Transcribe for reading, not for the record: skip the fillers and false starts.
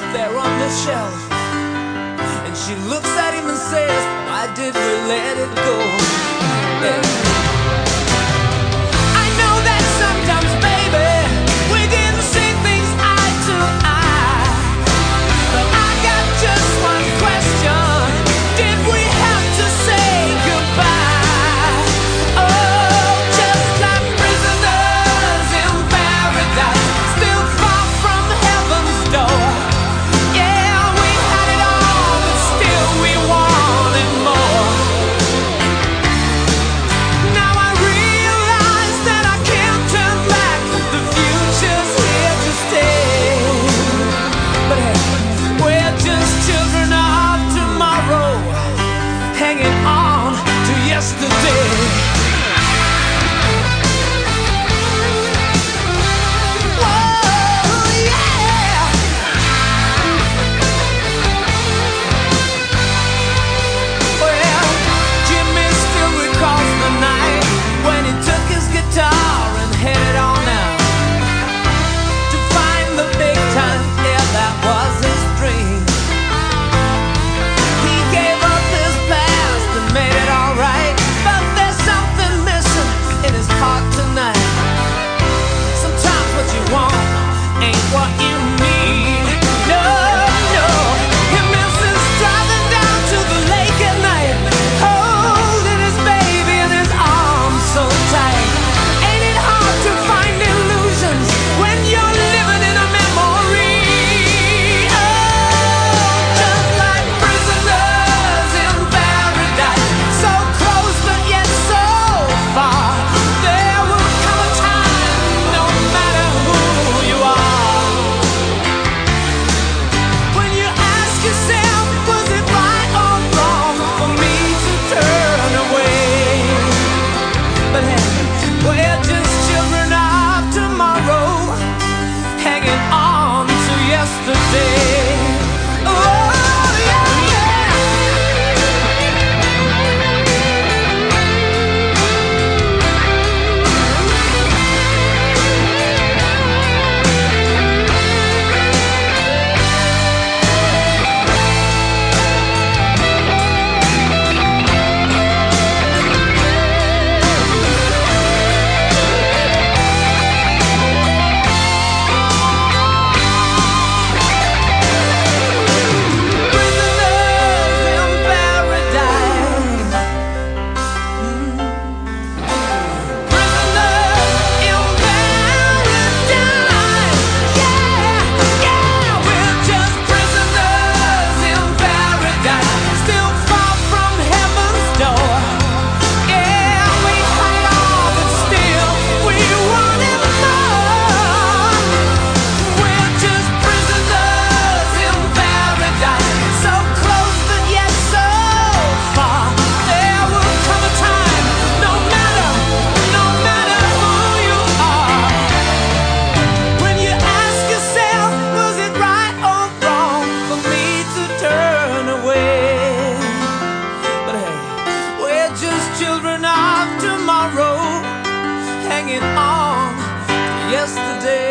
there on the shelf. And she looks at him and says, why did we let it go? Yeah. I know that sometimes, baby, we didn't see things eye to eye. But I got just one question. Did we have to say goodbye? Oh, just like prisoners in paradise, still far from heaven's door. Yeah, we had it all, but still we wanted more. Now I realize that I can't turn back. The future's here to stay. But hey, we're just children of tomorrow, hanging on to yesterday. What you need, no, no. He misses driving down to the lake at night, holding his baby in his arms so tight. Ain't it hard to find illusions when you're living in a memory? Oh, just like prisoners in paradise, so close but yet so far. There will come a time, no matter who you are. We're just children of tomorrow, hanging on to yesterday. Oh, yeah, yeah. Children of tomorrow, hanging on to yesterday.